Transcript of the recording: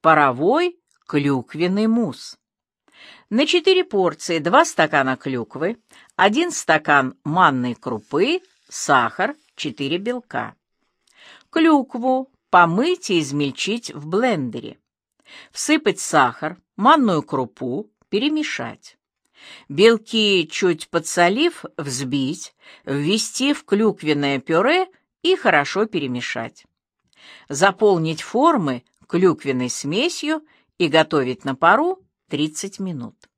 Паровой клюквенный мусс. На 4 порции 2 стакана клюквы, 1 стакан манной крупы, сахар, 4 белка. Клюкву помыть и измельчить в блендере. Всыпать сахар, манную крупу, перемешать. Белки, чуть подсолив, взбить, ввести в клюквенное пюре и хорошо перемешать. Заполнить формы клюквенной смесью и готовить на пару 30 минут.